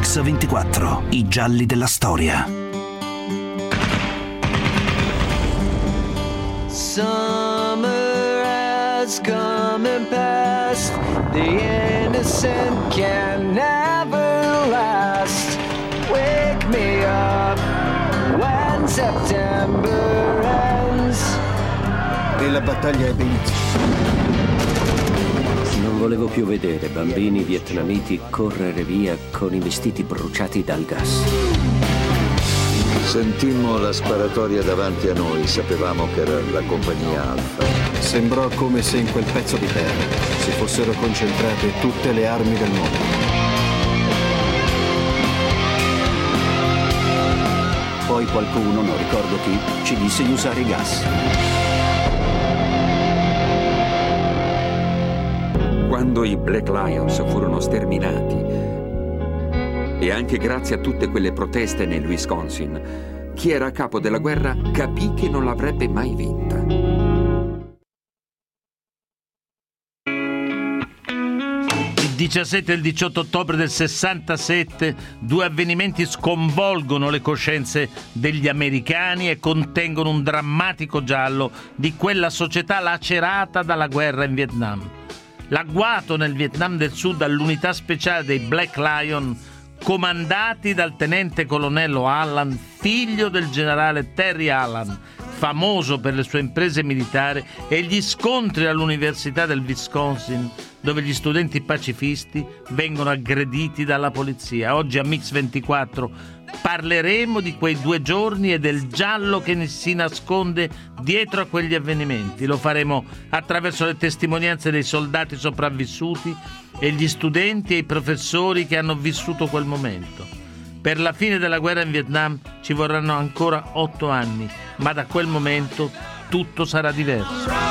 Mix24, i gialli della storia. Summer has come and passed. The innocent can never last. Wake me up when September ends. E la battaglia ebbe inizio. Non volevo più vedere bambini vietnamiti correre via con i vestiti bruciati dal gas. Sentimmo la sparatoria davanti a noi, sapevamo che era la compagnia Alfa. Sembrò come se in quel pezzo di terra si fossero concentrate tutte le armi del mondo. Poi qualcuno, non ricordo chi, ci disse di usare i gas. Quando i Black Lions furono sterminati, e anche grazie a tutte quelle proteste nel Wisconsin, chi era a capo della guerra capì che non l'avrebbe mai vinta. Il 17 e il 18 ottobre del 67 due avvenimenti sconvolgono le coscienze degli americani e contengono un drammatico giallo di quella società lacerata dalla guerra in Vietnam. L'agguato nel Vietnam del Sud all'unità speciale dei Black Lion, comandati dal tenente colonnello Allen, figlio del generale Terry Allen, famoso per le sue imprese militari, e gli scontri all'Università del Wisconsin, dove gli studenti pacifisti vengono aggrediti dalla polizia. Oggi a Mix24 parleremo di quei 2 giorni e del giallo che si nasconde dietro a quegli avvenimenti. Lo faremo attraverso le testimonianze dei soldati sopravvissuti e gli studenti e i professori che hanno vissuto quel momento. Per la fine della guerra in Vietnam ci vorranno ancora 8 anni, ma da quel momento tutto sarà diverso.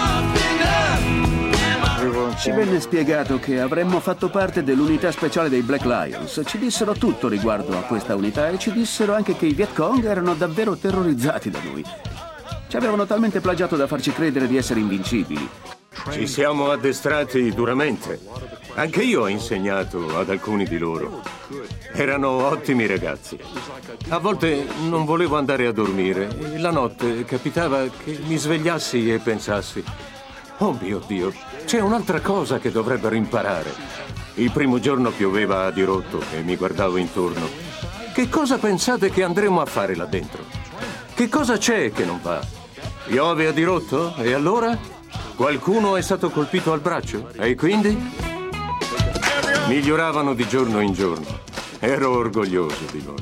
Ci venne spiegato che avremmo fatto parte dell'unità speciale dei Black Lions. Ci dissero tutto riguardo a questa unità e ci dissero anche che i Viet Cong erano davvero terrorizzati da noi. Ci avevano talmente plagiato da farci credere di essere invincibili. Ci siamo addestrati duramente. Anche io ho insegnato ad alcuni di loro. Erano ottimi ragazzi. A volte non volevo andare a dormire e la notte capitava che mi svegliassi e pensassi: oh mio Dio, c'è un'altra cosa che dovrebbero imparare. Il primo giorno pioveva a dirotto e mi guardavo intorno. Che cosa pensate che andremo a fare là dentro? Che cosa c'è che non va? Piove a dirotto? E allora? Qualcuno è stato colpito al braccio? E quindi? Miglioravano di giorno in giorno. Ero orgoglioso di loro.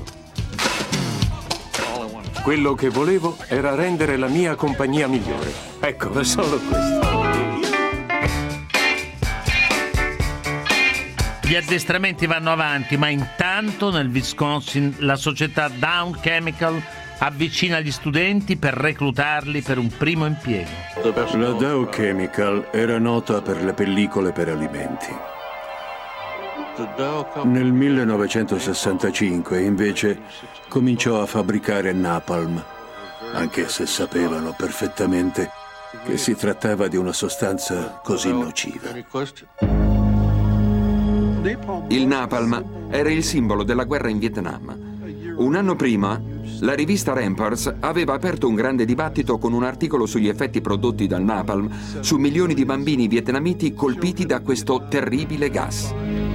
Quello che volevo era rendere la mia compagnia migliore. Ecco, solo questo. Gli addestramenti vanno avanti, ma intanto nel Wisconsin la società Dow Chemical avvicina gli studenti per reclutarli per un primo impiego. La Dow Chemical era nota per le pellicole per alimenti. Nel 1965 invece cominciò a fabbricare napalm, anche se sapevano perfettamente che si trattava di una sostanza così nociva. Il napalm era il simbolo della guerra in Vietnam. Un anno prima, la rivista Rampart aveva aperto un grande dibattito con un articolo sugli effetti prodotti dal napalm su milioni di bambini vietnamiti colpiti da questo terribile gas.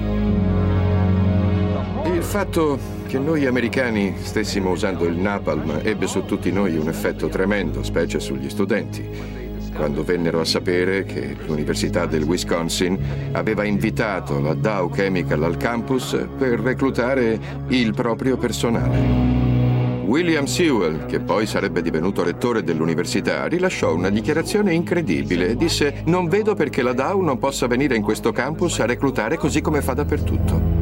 Il fatto che noi americani stessimo usando il napalm ebbe su tutti noi un effetto tremendo, specie sugli studenti. Quando vennero a sapere che l'Università del Wisconsin aveva invitato la Dow Chemical al campus per reclutare il proprio personale. William Sewell, che poi sarebbe divenuto rettore dell'università, rilasciò una dichiarazione incredibile e disse: non vedo perché la Dow non possa venire in questo campus a reclutare così come fa dappertutto.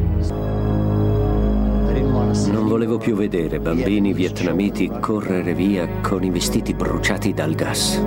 Non volevo più vedere bambini vietnamiti correre via con i vestiti bruciati dal gas.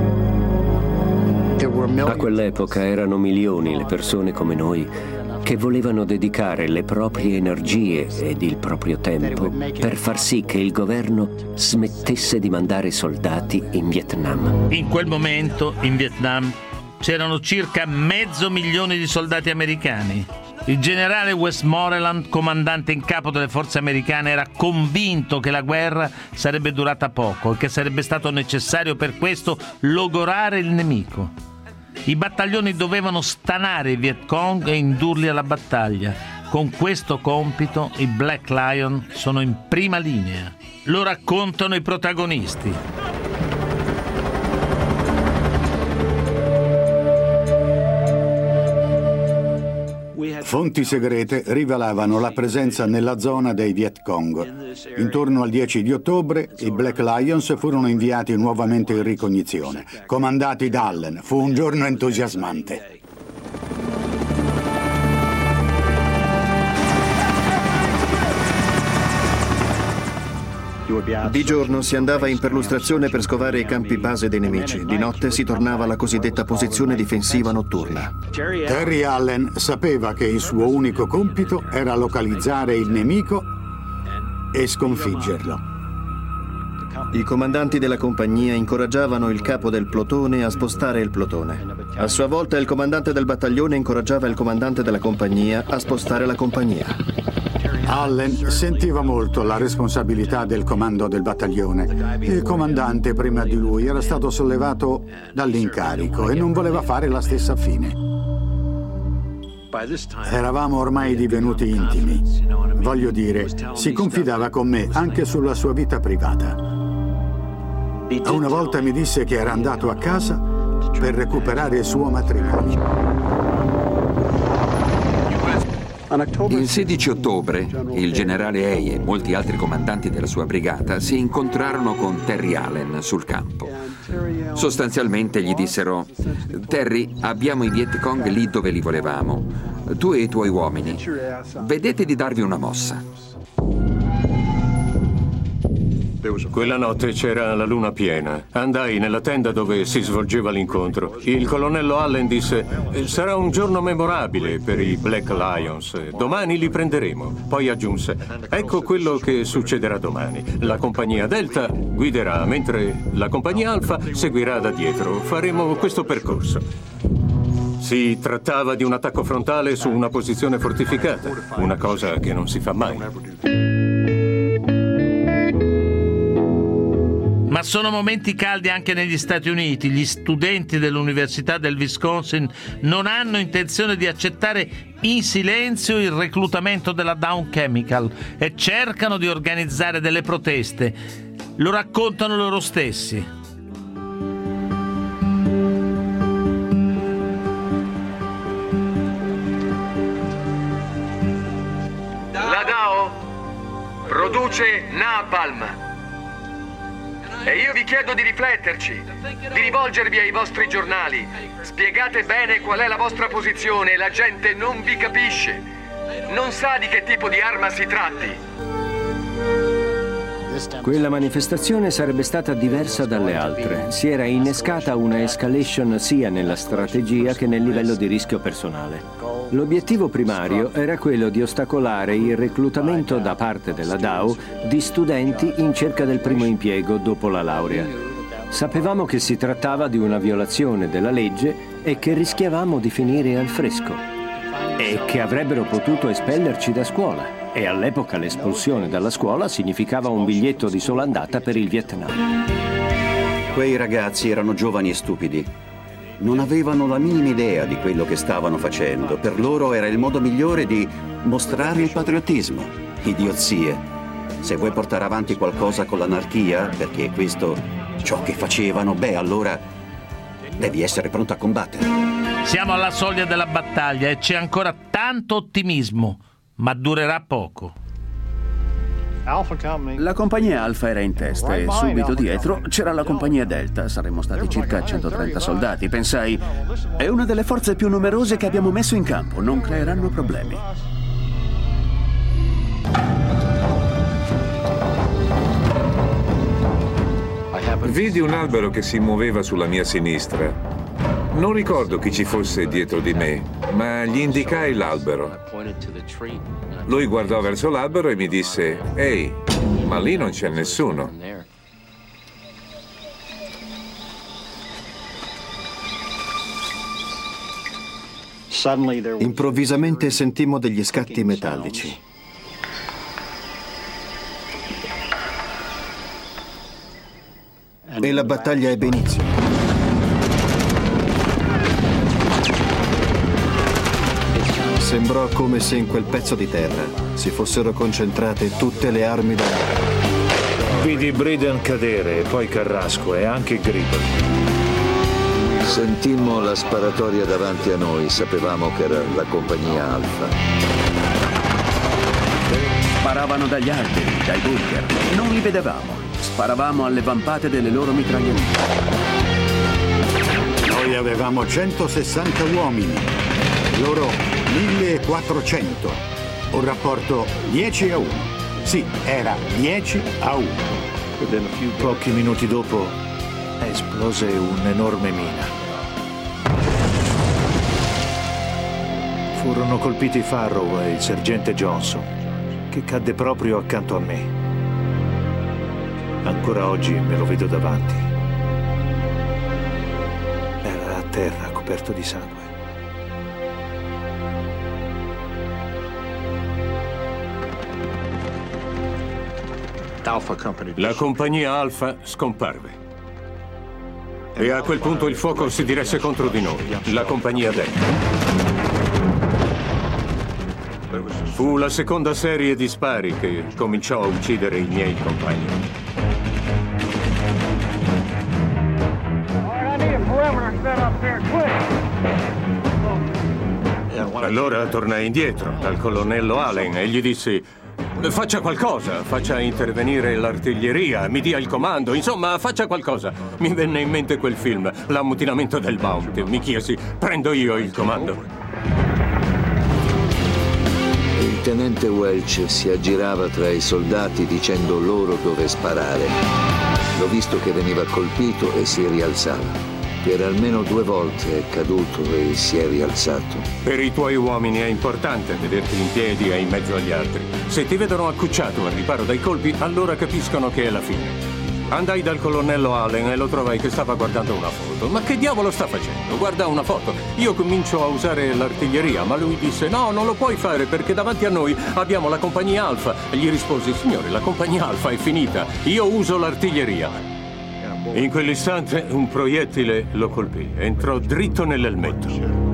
A quell'epoca erano milioni le persone come noi che volevano dedicare le proprie energie ed il proprio tempo per far sì che il governo smettesse di mandare soldati in Vietnam. In quel momento in Vietnam c'erano circa 500.000 di soldati americani. Il generale Westmoreland, comandante in capo delle forze americane, era convinto che la guerra sarebbe durata poco e che sarebbe stato necessario per questo logorare il nemico. I battaglioni dovevano stanare i Viet Cong e indurli alla battaglia. Con questo compito i Black Lion sono in prima linea. Lo raccontano i protagonisti. Fonti segrete rivelavano la presenza nella zona dei Viet Cong. Intorno al 10 di ottobre i Black Lions furono inviati nuovamente in ricognizione, comandati da Allen. Fu un giorno entusiasmante. Di giorno si andava in perlustrazione per scovare i campi base dei nemici. Di notte si tornava alla cosiddetta posizione difensiva notturna. Terry Allen sapeva che il suo unico compito era localizzare il nemico e sconfiggerlo. I comandanti della compagnia incoraggiavano il capo del plotone a spostare il plotone. A sua volta il comandante del battaglione incoraggiava il comandante della compagnia a spostare la compagnia. Allen sentiva molto la responsabilità del comando del battaglione. Il comandante prima di lui era stato sollevato dall'incarico e non voleva fare la stessa fine. Eravamo ormai divenuti intimi. Voglio dire, si confidava con me anche sulla sua vita privata. Una volta mi disse che era andato a casa per recuperare il suo matrimonio. Il 16 ottobre il generale Hay e molti altri comandanti della sua brigata si incontrarono con Terry Allen sul campo. Sostanzialmente gli dissero: Terry, abbiamo i Viet Cong lì dove li volevamo. Tu e i tuoi uomini, vedete di darvi una mossa. Quella notte c'era la luna piena. Andai nella tenda dove si svolgeva l'incontro. Il colonnello Allen disse: sarà un giorno memorabile per i Black Lions. Domani li prenderemo. Poi aggiunse: ecco quello che succederà domani. La compagnia Delta guiderà, mentre la compagnia Alfa seguirà da dietro. Faremo questo percorso. Si trattava di un attacco frontale su una posizione fortificata, una cosa che non si fa mai. Ma sono momenti caldi anche negli Stati Uniti. Gli studenti dell'Università del Wisconsin non hanno intenzione di accettare in silenzio il reclutamento della Dow Chemical e cercano di organizzare delle proteste. Lo raccontano loro stessi. La Dow produce napalm. E io vi chiedo di rifletterci, di rivolgervi ai vostri giornali. Spiegate bene qual è la vostra posizione, la gente non vi capisce. Non sa di che tipo di arma si tratti. Quella manifestazione sarebbe stata diversa dalle altre. Si era innescata una escalation sia nella strategia che nel livello di rischio personale. L'obiettivo primario era quello di ostacolare il reclutamento da parte della Dow di studenti in cerca del primo impiego dopo la laurea. Sapevamo che si trattava di una violazione della legge e che rischiavamo di finire al fresco e che avrebbero potuto espellerci da scuola. E all'epoca l'espulsione dalla scuola significava un biglietto di sola andata per il Vietnam. Quei ragazzi erano giovani e stupidi. Non avevano la minima idea di quello che stavano facendo. Per loro era il modo migliore di mostrare il patriottismo. Idiozie. Se vuoi portare avanti qualcosa con l'anarchia, perché è questo ciò che facevano, beh, allora devi essere pronto a combattere. Siamo alla soglia della battaglia e c'è ancora tanto ottimismo, ma durerà poco. La compagnia Alfa era in testa e subito dietro c'era la compagnia Delta. Saremmo stati circa 130 soldati. Pensai, è una delle forze più numerose che abbiamo messo in campo. Non creeranno problemi. Vidi un albero che si muoveva sulla mia sinistra. Non ricordo chi ci fosse dietro di me, ma gli indicai l'albero. Lui guardò verso l'albero e mi disse: «Ehi, ma lì non c'è nessuno». Improvvisamente sentimmo degli scatti metallici. E la battaglia ebbe inizio. Sembrò come se in quel pezzo di terra si fossero concentrate tutte le armi da... Vidi Briden cadere, poi Carrasco e anche Gribble. Sentimmo la sparatoria davanti a noi, sapevamo che era la compagnia Alfa. Sparavano dagli alberi, dai bunker. Non li vedevamo. Sparavamo alle vampate delle loro mitragliatrici. Noi avevamo 160 uomini, loro 1400. Un rapporto 10-1. Sì, era 10-1. Pochi minuti dopo esplose un'enorme mina. Furono colpiti Farrow e il sergente Johnson, che cadde proprio accanto a me. Ancora oggi me lo vedo davanti. Era a terra, coperto di sangue. La compagnia Alfa scomparve. E a quel punto il fuoco si diresse contro di noi, la compagnia Delta. Fu la seconda serie di spari che cominciò a uccidere i miei compagni. Allora tornai indietro dal colonnello Allen e gli dissi: faccia qualcosa, faccia intervenire l'artiglieria, mi dia il comando, insomma, faccia qualcosa. Mi venne in mente quel film, L'ammutinamento del Bounty. Mi chiesi: prendo io il comando? Il tenente Welch si aggirava tra i soldati dicendo loro dove sparare. L'ho visto che veniva colpito e si rialzava. Per almeno 2 volte è caduto e si è rialzato. Per i tuoi uomini è importante vederti in piedi e in mezzo agli altri. Se ti vedono accucciato al riparo dai colpi, allora capiscono che è la fine. Andai dal colonnello Allen e lo trovai che stava guardando una foto. Ma che diavolo sta facendo? Guarda una foto. Io comincio a usare l'artiglieria, ma lui disse: no, non lo puoi fare perché davanti a noi abbiamo la compagnia Alfa. E gli risposi: signore, la compagnia Alfa è finita. Io uso l'artiglieria. In quell'istante un proiettile lo colpì. Entrò dritto nell'elmetto.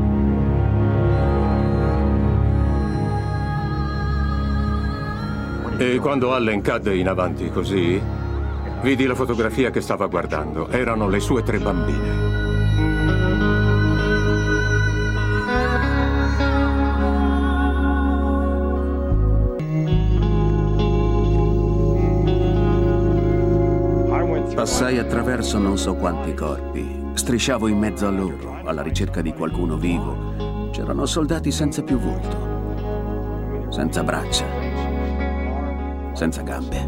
E quando Allen cadde in avanti così, vidi la fotografia che stava guardando. Erano le sue 3 bambine. Passai attraverso non so quanti corpi. Strisciavo in mezzo a loro, alla ricerca di qualcuno vivo. C'erano soldati senza più volto, senza braccia, senza gambe.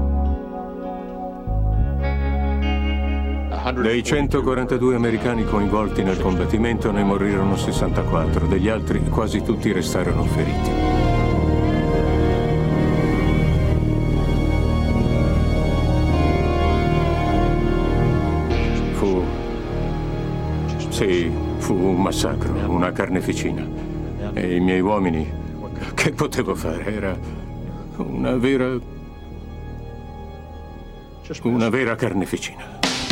Dei 142 americani coinvolti nel combattimento ne morirono 64. Degli altri quasi tutti restarono feriti. Sì, fu un massacro, una carneficina. E i miei uomini, che potevo fare? Era una vera carneficina.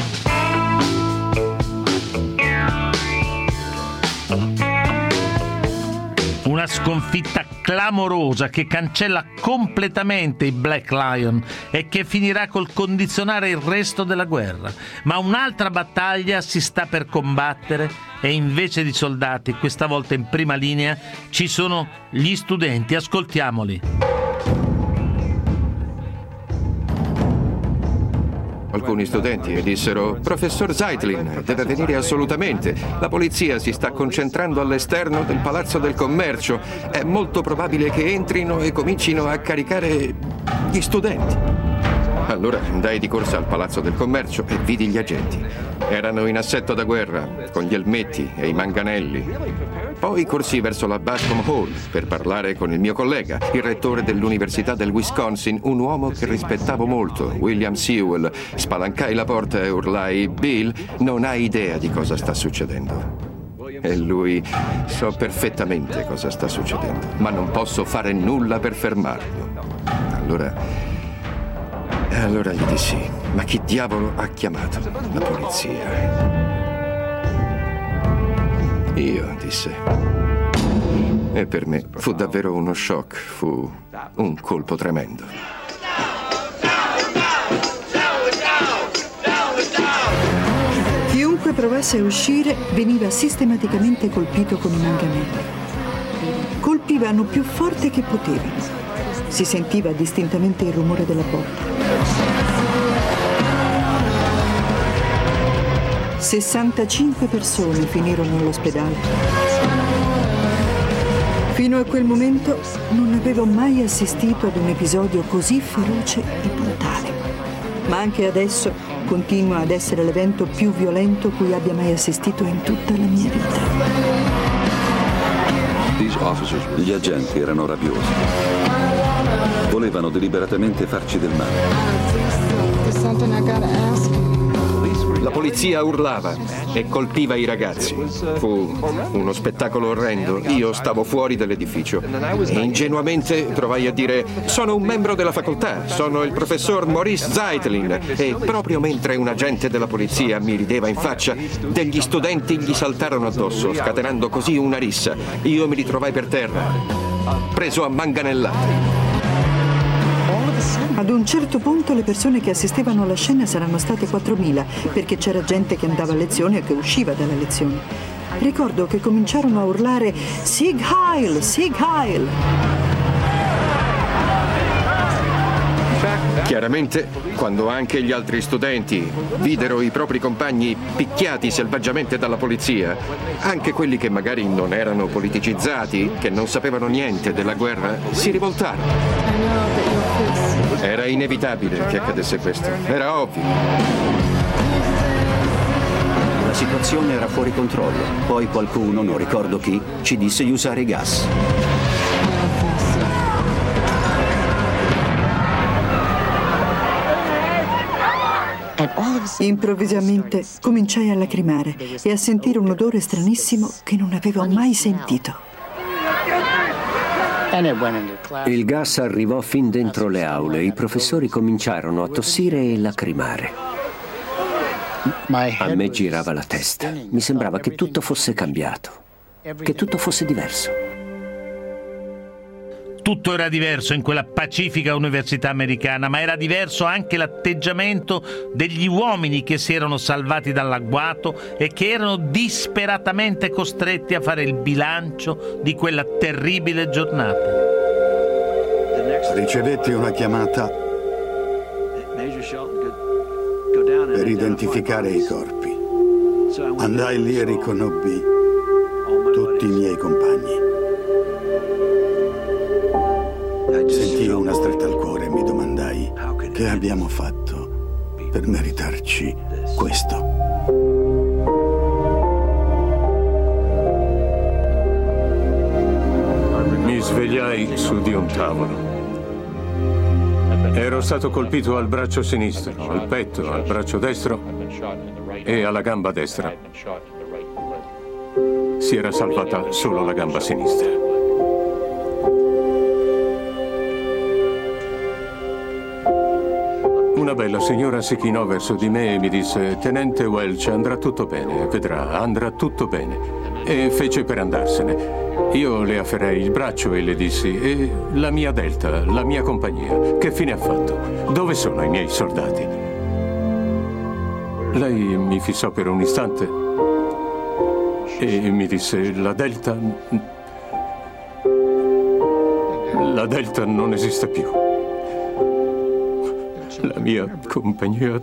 Una sconfitta clamorosa che cancella completamente i Black Lion e che finirà col condizionare il resto della guerra. Ma un'altra battaglia si sta per combattere e invece di soldati, questa volta in prima linea, ci sono gli studenti. Ascoltiamoli. Alcuni studenti mi dissero: professor Zeitlin, deve venire assolutamente. La polizia si sta concentrando all'esterno del Palazzo del Commercio. È molto probabile che entrino e comincino a caricare gli studenti. Allora andai di corsa al Palazzo del Commercio e vidi gli agenti. Erano in assetto da guerra, con gli elmetti e i manganelli. Poi corsi verso la Bascom Hall per parlare con il mio collega, il rettore dell'Università del Wisconsin, un uomo che rispettavo molto, William Sewell. Spalancai la porta e urlai: Bill, non hai idea di cosa sta succedendo. E lui: so perfettamente cosa sta succedendo, ma non posso fare nulla per fermarlo. Allora gli dissi: ma chi diavolo ha chiamato la polizia? Io, disse. E per me fu davvero uno shock, fu un colpo tremendo. Chiunque provasse a uscire veniva sistematicamente colpito con i manganelli. Colpivano più forte che potevano. Si sentiva distintamente il rumore della porta. 65 persone finirono all'ospedale. Fino a quel momento non avevo mai assistito ad un episodio così feroce e brutale. Ma anche adesso continua ad essere l'evento più violento cui abbia mai assistito in tutta la mia vita. Gli agenti erano rabbiosi. Volevano deliberatamente farci del male. La polizia urlava e colpiva i ragazzi. Fu uno spettacolo orrendo. Io stavo fuori dall'edificio e ingenuamente provai a dire: sono un membro della facoltà, sono il professor Maurice Zeitlin. E proprio mentre un agente della polizia mi rideva in faccia, degli studenti gli saltarono addosso, scatenando così una rissa. Io mi ritrovai per terra, preso a manganellate. Ad un certo punto le persone che assistevano alla scena saranno state 4.000, perché c'era gente che andava a lezione e che usciva dalla lezione. Ricordo che cominciarono a urlare Sieg Heil! Sieg Heil! Chiaramente, quando anche gli altri studenti videro i propri compagni picchiati selvaggiamente dalla polizia, anche quelli che magari non erano politicizzati, che non sapevano niente della guerra, si rivoltarono. Era inevitabile che accadesse questo, era ovvio. La situazione era fuori controllo. Poi qualcuno, non ricordo chi, ci disse di usare i gas. Improvvisamente cominciai a lacrimare e a sentire un odore stranissimo che non avevo mai sentito. Il gas arrivò fin dentro le aule. I professori cominciarono a tossire e lacrimare. A me girava la testa. Mi sembrava che tutto fosse cambiato, che tutto fosse diverso. Tutto era diverso in quella pacifica università americana, ma era diverso anche l'atteggiamento degli uomini che si erano salvati dall'agguato e che erano disperatamente costretti a fare il bilancio di quella terribile giornata. Ricevetti una chiamata per identificare i corpi. Andai lì e riconobbi tutti i miei compagni. Sentii una stretta al cuore e mi domandai: che abbiamo fatto per meritarci questo? Mi svegliai su di un tavolo. Ero stato colpito al braccio sinistro, al petto, al braccio destro e alla gamba destra. Si era salvata solo la gamba sinistra. Una bella signora si chinò verso di me e mi disse: Tenente Welch, andrà tutto bene, vedrà, andrà tutto bene. E fece per andarsene. Io le afferrai il braccio e le dissi: e la mia Delta, la mia compagnia, che fine ha fatto? Dove sono i miei soldati? Lei mi fissò per un istante e mi disse: la Delta non esiste più. La mia compagnia.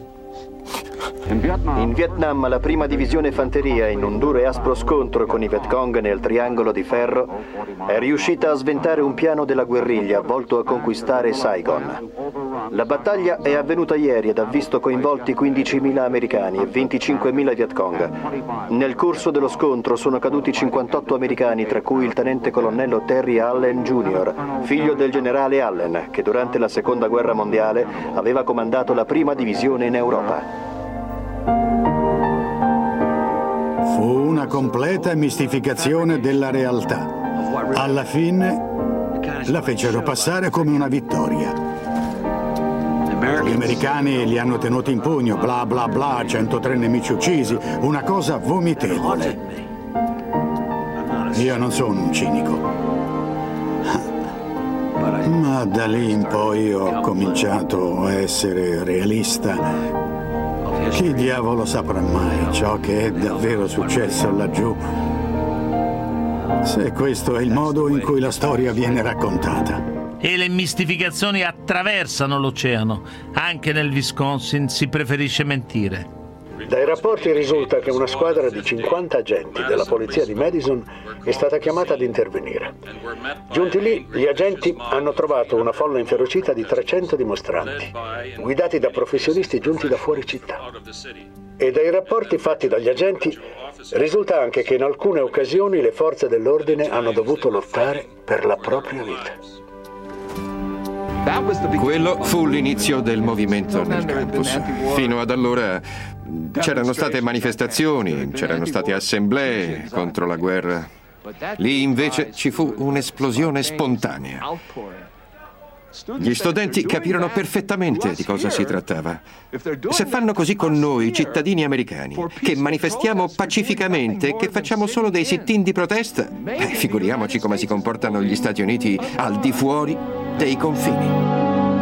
In Vietnam la prima divisione fanteria, in un duro e aspro scontro con i Viet Cong nel Triangolo di Ferro, è riuscita a sventare un piano della guerriglia volto a conquistare Saigon. La battaglia è avvenuta ieri ed ha visto coinvolti 15.000 americani e 25.000 Viet Cong. Nel corso dello scontro sono caduti 58 americani, tra cui il tenente colonnello Terry Allen Jr., figlio del generale Allen, che durante la Seconda Guerra Mondiale aveva comandato la prima divisione in Europa. Fu Fu una completa mistificazione della realtà. Alla fine la fecero passare come una vittoria. Gli americani li hanno tenuti in pugno, bla bla bla, 103 nemici uccisi, una cosa vomitevole. Io non sono un cinico. Ma da lì in poi ho cominciato a essere realista. Chi diavolo saprà mai ciò che è davvero successo laggiù, se questo è il modo in cui la storia viene raccontata. E le mistificazioni attraversano l'oceano. Anche nel Wisconsin si preferisce mentire. Dai rapporti risulta che una squadra di 50 agenti della polizia di Madison è stata chiamata ad intervenire. Giunti lì, gli agenti hanno trovato una folla inferocita di 300 dimostranti, guidati da professionisti giunti da fuori città. E dai rapporti fatti dagli agenti risulta anche che in alcune occasioni le forze dell'ordine hanno dovuto lottare per la propria vita. Quello fu l'inizio del movimento nel campus. Fino ad allora c'erano state manifestazioni, c'erano state assemblee contro la guerra. Lì invece ci fu un'esplosione spontanea. Gli studenti capirono perfettamente di cosa si trattava. Se fanno così con noi, cittadini americani, che manifestiamo pacificamente, che facciamo solo dei sit-in di protesta, figuriamoci come si comportano gli Stati Uniti al di fuori dei confini.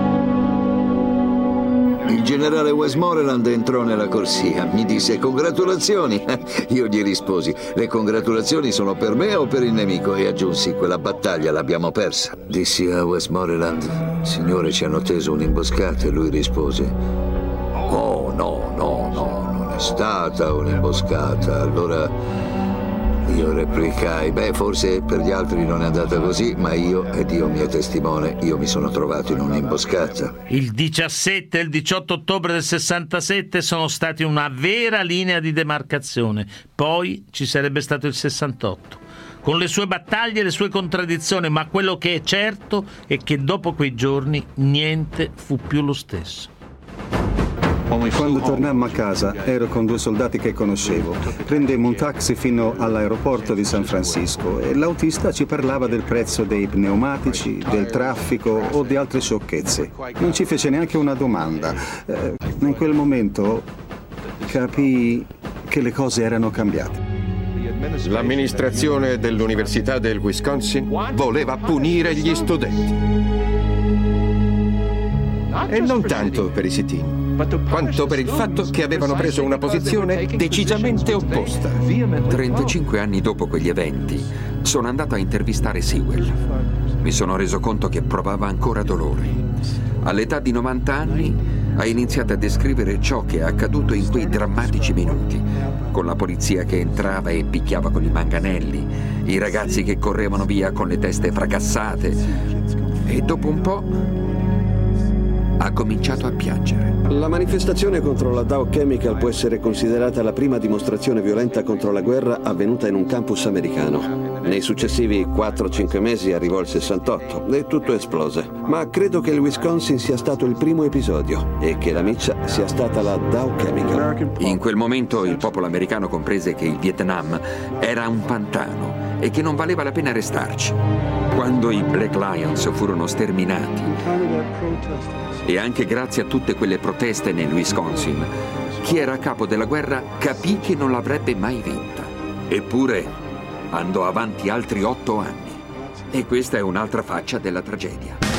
Il generale Westmoreland entrò nella corsia, mi disse congratulazioni. Io gli risposi, le congratulazioni sono per me o per il nemico? E aggiunsi, quella battaglia l'abbiamo persa. Dissi a Westmoreland, signore, ci hanno teso un'imboscata, e lui rispose, oh no, non è stata un'imboscata. Allora io replicai, forse per gli altri non è andata così, ma io, e Dio mi è testimone, io mi sono trovato in un'imboscata. Il 17 e il 18 ottobre del 67 sono stati una vera linea di demarcazione. Poi ci sarebbe stato il 68, con le sue battaglie e le sue contraddizioni, ma quello che è certo è che dopo quei giorni niente fu più lo stesso. Quando tornammo a casa ero con 2 soldati che conoscevo. Prendemmo un taxi fino all'aeroporto di San Francisco e l'autista ci parlava del prezzo dei pneumatici, del traffico o di altre sciocchezze. Non ci fece neanche una domanda. In quel momento capii che le cose erano cambiate. L'amministrazione dell'Università del Wisconsin voleva punire gli studenti. E non tanto per i sit-in, quanto per il fatto che avevano preso una posizione decisamente opposta. 35 anni dopo quegli eventi sono andato a intervistare Sewell. Mi sono reso conto che provava ancora dolore. All'età di 90 anni ha iniziato a descrivere ciò che è accaduto in quei drammatici minuti, con la polizia che entrava e picchiava con i manganelli, i ragazzi che correvano via con le teste fracassate, e dopo un po' ha cominciato a piangere. La manifestazione contro la Dow Chemical può essere considerata la prima dimostrazione violenta contro la guerra avvenuta in un campus americano. Nei successivi 4-5 mesi arrivò il 68 e tutto esplose. Ma credo che il Wisconsin sia stato il primo episodio e che la miccia sia stata la Dow Chemical. In quel momento il popolo americano comprese che il Vietnam era un pantano e che non valeva la pena restarci. Quando i Black Lions furono sterminati, e anche grazie a tutte quelle proteste nel Wisconsin, chi era a capo della guerra capì che non l'avrebbe mai vinta. Eppure andò avanti altri 8 anni. E questa è un'altra faccia della tragedia.